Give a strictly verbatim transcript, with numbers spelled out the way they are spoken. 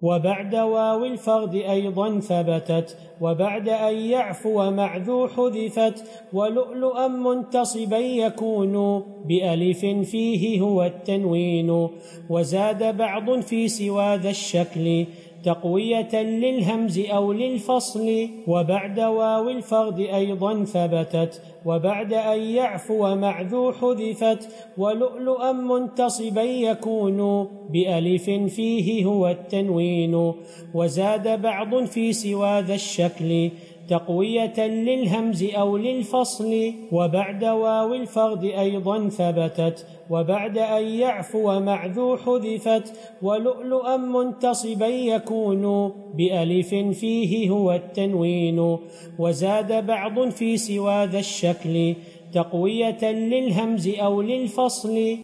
وبعد واو الفرد أيضا ثبتت، وبعد أن يعفو مع ذو حذفت، ولؤلؤا منتصبا يكون بألف فيه هو التنوين، وزاد بعض في سوى ذا الشكل تقوية للهمز أو للفصل. وبعد واو الفرد أيضا ثبتت، وبعد أن يعفو مع ذو حذفت، ولؤلؤا منتصبا يكون بألف فيه هو التنوين، وزاد بعض في سوى ذا الشكل تقوية للهمز أو للفصل. وبعد واو الفرد أيضا ثبتت، وبعد أن يعفو مع ذو حذفت، ولؤلؤا منتصبا يكون بألف فيه هو التنوين، وزاد بعض في سوى ذا الشكل تقوية للهمز أو للفصل.